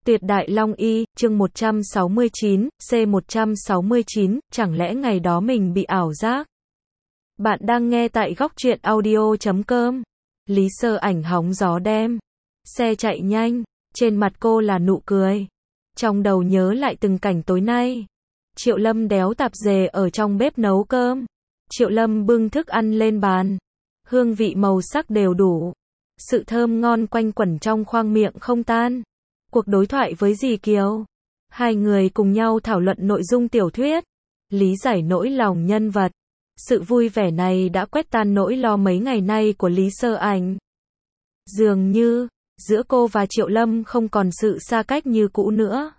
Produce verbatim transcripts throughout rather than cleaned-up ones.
Tuyệt Đại Long Y, chương một trăm sáu mươi chín, C một trăm sáu mươi chín, chẳng lẽ ngày đó mình bị ảo giác? Bạn đang nghe tại góc truyện audio chấm com. Lý Sơ Ảnh hóng gió đem xe chạy nhanh, trên mặt cô là nụ cười. Trong đầu nhớ lại từng cảnh tối nay. Triệu Lâm đéo tạp dề ở trong bếp nấu cơm. Triệu Lâm bưng thức ăn lên bàn. Hương vị màu sắc đều đủ. Sự thơm ngon quanh quẩn trong khoang miệng không tan. Cuộc đối thoại với dì Kiều. Hai người cùng nhau thảo luận nội dung tiểu thuyết. Lý giải nỗi lòng nhân vật. Sự vui vẻ này đã quét tan nỗi lo mấy ngày nay của Lý Sơ Ảnh. Dường như, giữa cô và Triệu Lâm không còn sự xa cách như cũ nữa.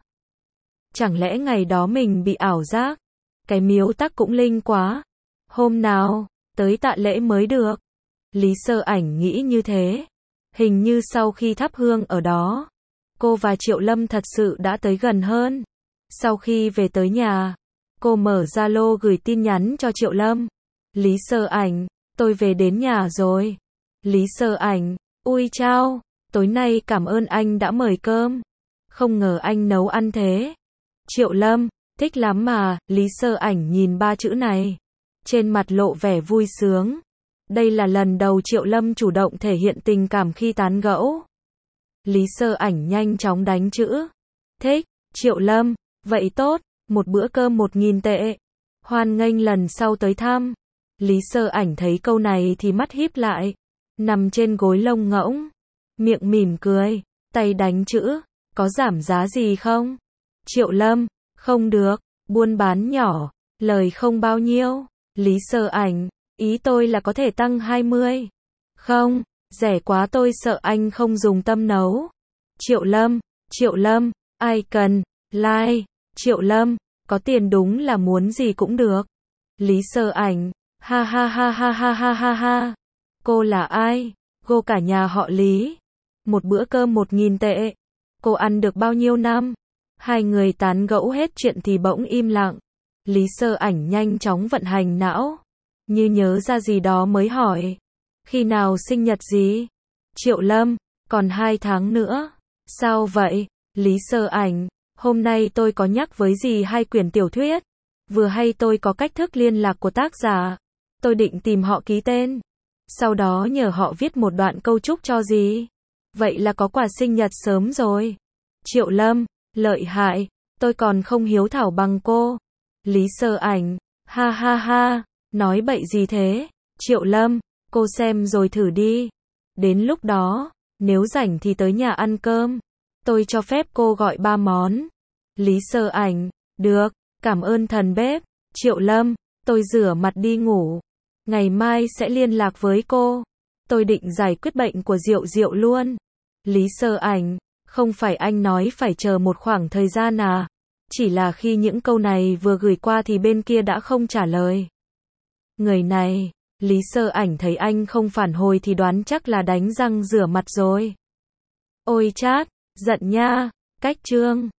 Chẳng lẽ ngày đó mình bị ảo giác? Cái miếu tắc cũng linh quá. Hôm nào, tới tạ lễ mới được. Lý Sơ Ảnh nghĩ như thế. Hình như sau khi thắp hương ở đó, cô và Triệu Lâm thật sự đã tới gần hơn. Sau khi về tới nhà, cô mở Zalo gửi tin nhắn cho Triệu Lâm. Lý Sơ Ảnh, tôi về đến nhà rồi. Lý Sơ Ảnh, ui chao, tối nay cảm ơn anh đã mời cơm. Không ngờ anh nấu ăn thế. Triệu Lâm, thích lắm mà. Lý Sơ Ảnh nhìn ba chữ này, trên mặt lộ vẻ vui sướng. Đây là lần đầu Triệu Lâm chủ động thể hiện tình cảm khi tán gẫu. Lý Sơ Ảnh nhanh chóng đánh chữ. Thích. Triệu Lâm, vậy tốt, một bữa cơm một nghìn tệ. Hoan nghênh lần sau tới thăm. Lý Sơ Ảnh thấy câu này thì mắt híp lại. Nằm trên gối lông ngỗng. Miệng mỉm cười, tay đánh chữ. Có giảm giá gì không? Triệu Lâm, không được, buôn bán nhỏ, lời không bao nhiêu. Lý Sơ Ảnh, ý tôi là có thể tăng hai mươi. Không, rẻ quá tôi sợ anh không dùng tâm nấu. Triệu Lâm, Triệu Lâm, ai cần, like. Triệu Lâm, có tiền đúng là muốn gì cũng được. Lý Sơ Ảnh, ha ha ha ha ha ha ha ha. Cô là ai? Cô cả nhà họ Lý. Một bữa cơm một nghìn tệ. Cô ăn được bao nhiêu năm? Hai người tán gẫu hết chuyện thì bỗng im lặng. Lý Sơ Ảnh nhanh chóng vận hành não. Như nhớ ra gì đó mới hỏi. Khi nào sinh nhật gì? Triệu Lâm, còn hai tháng nữa. Sao vậy? Lý Sơ Ảnh, hôm nay tôi có nhắc với dì hai quyển tiểu thuyết. Vừa hay tôi có cách thức liên lạc của tác giả. Tôi định tìm họ ký tên. Sau đó nhờ họ viết một đoạn câu chúc cho dì. Vậy là có quà sinh nhật sớm rồi. Triệu Lâm, lợi hại. Tôi còn không hiếu thảo bằng cô. Lý Sơ Ảnh, ha ha ha. Nói bậy gì thế? Triệu Lâm, cô xem rồi thử đi. Đến lúc đó, nếu rảnh thì tới nhà ăn cơm. Tôi cho phép cô gọi ba món. Lý Sơ Ảnh, được, cảm ơn thần bếp. Triệu Lâm, tôi rửa mặt đi ngủ. Ngày mai sẽ liên lạc với cô. Tôi định giải quyết bệnh của Diệu Diệu luôn. Lý Sơ Ảnh, không phải anh nói phải chờ một khoảng thời gian à? Chỉ là khi những câu này vừa gửi qua thì bên kia đã không trả lời. Người này, Lý Sơ Ảnh thấy anh không phản hồi thì đoán chắc là đánh răng rửa mặt rồi. Ôi chát, giận nha, cách chương.